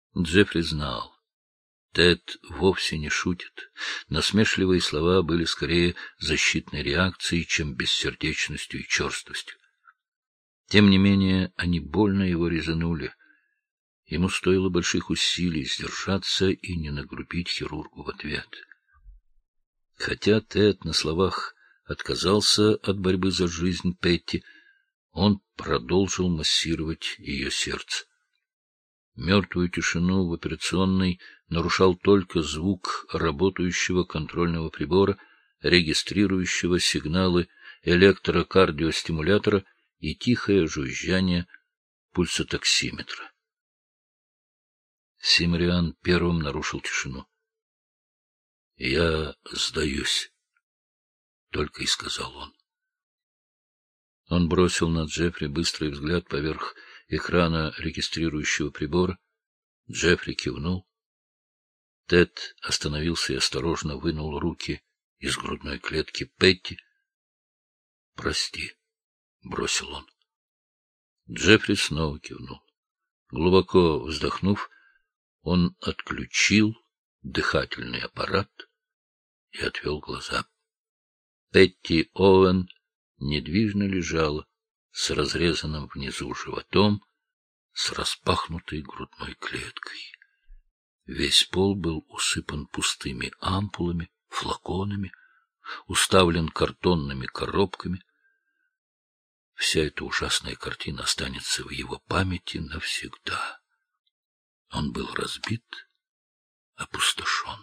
Джеффри знал. Тед вовсе не шутит. Насмешливые слова были скорее защитной реакцией, чем бессердечностью и черствостью. Тем не менее, они больно его резанули. Ему стоило больших усилий сдержаться и не нагрубить хирургу в ответ. Хотя Тед на словах отказался от борьбы за жизнь Петти, он продолжил массировать ее сердце. Мертвую тишину в операционной нарушал только звук работающего контрольного прибора, регистрирующего сигналы электрокардиостимулятора и тихое жужжание пульсотоксиметра. Симриан первым нарушил тишину. — Я сдаюсь, — только и сказал он. Он бросил на Джеффри быстрый взгляд поверх экрана регистрирующего прибора. Джеффри кивнул. Тед остановился и осторожно вынул руки из грудной клетки Петти. — Прости, — бросил он. Джеффри снова кивнул. Глубоко вздохнув, он отключил дыхательный аппарат и отвел глаза. Петти Оуэн недвижно лежала с разрезанным внизу животом, с распахнутой грудной клеткой. Весь пол был усыпан пустыми ампулами, флаконами, уставлен картонными коробками. Вся эта ужасная картина останется в его памяти навсегда. Он был разбит, опустошен.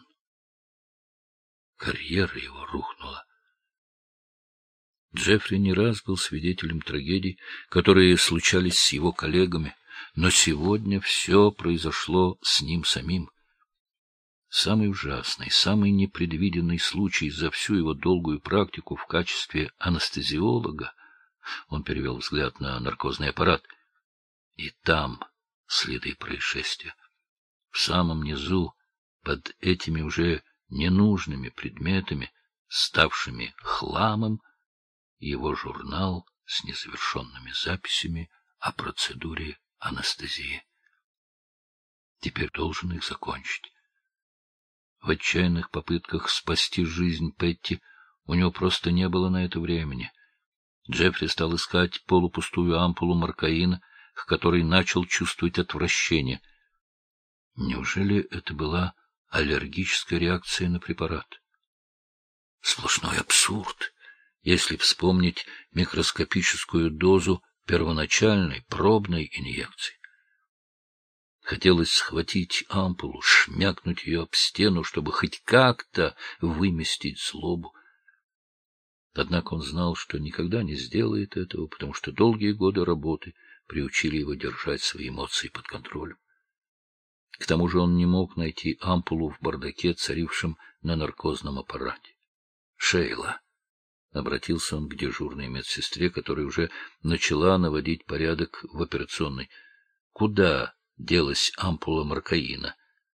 Карьера его рухнула. Джеффри не раз был свидетелем трагедий, которые случались с его коллегами, но сегодня все произошло с ним самим. Самый ужасный, самый непредвиденный случай за всю его долгую практику в качестве анестезиолога. Он перевел взгляд на наркозный аппарат. И там следы происшествия. В самом низу, под этими уже ненужными предметами, ставшими хламом, его журнал с незавершенными записями о процедуре анестезии. Теперь должен их закончить. В отчаянных попытках спасти жизнь Петти у него просто не было на это времени. Джеффри стал искать полупустую ампулу маркаина, к которой начал чувствовать отвращение. Неужели это была аллергическая реакция на препарат? Сплошной абсурд, если вспомнить микроскопическую дозу первоначальной пробной инъекции. Хотелось схватить ампулу, шмякнуть ее об стену, чтобы хоть как-то выместить злобу. Однако он знал, что никогда не сделает этого, потому что долгие годы работы приучили его держать свои эмоции под контролем. К тому же он не мог найти ампулу в бардаке, царившем на наркозном аппарате. «Шейла», — обратился он к дежурной медсестре, которая уже начала наводить порядок в операционной, — «куда делась ампула маркаина?»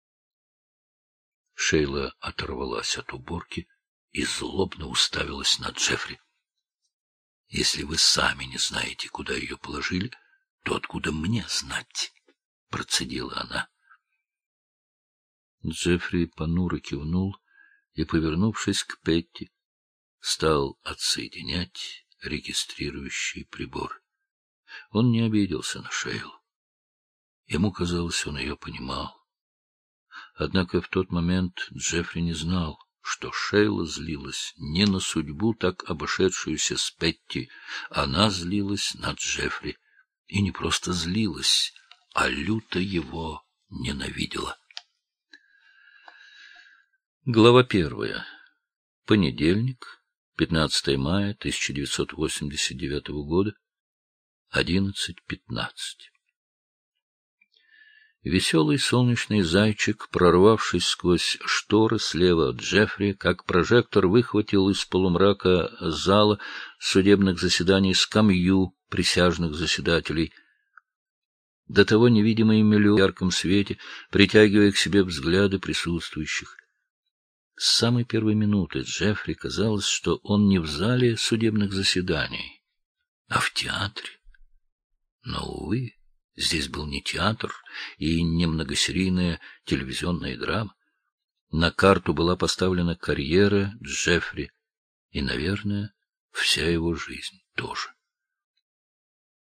Шейла оторвалась от уборки и злобно уставилась на Джеффри. — Если вы сами не знаете, куда ее положили, то откуда мне знать? — процедила она. Джеффри понуро кивнул и, повернувшись к Петти, стал отсоединять регистрирующий прибор. Он не обиделся на Шейлу. Ему казалось, он ее понимал. Однако в тот момент Джеффри не знал, что Шейла злилась не на судьбу, так обошедшуюся с Петти. Она злилась на Джеффри. И не просто злилась, а люто его ненавидела. Глава 1. Понедельник, 15 мая 1989 года, 11:15. Веселый солнечный зайчик, прорвавшись сквозь шторы слева от Джеффри, как прожектор выхватил из полумрака зала судебных заседаний скамью присяжных заседателей. До того невидимые миллионы в ярком свете, притягивая к себе взгляды присутствующих. С самой первой минуты Джеффри казалось, что он не в зале судебных заседаний, а в театре. Но, увы, Здесь был не театр и не многосерийная телевизионная драма. На карту была поставлена карьера Джеффри и, наверное, вся его жизнь тоже.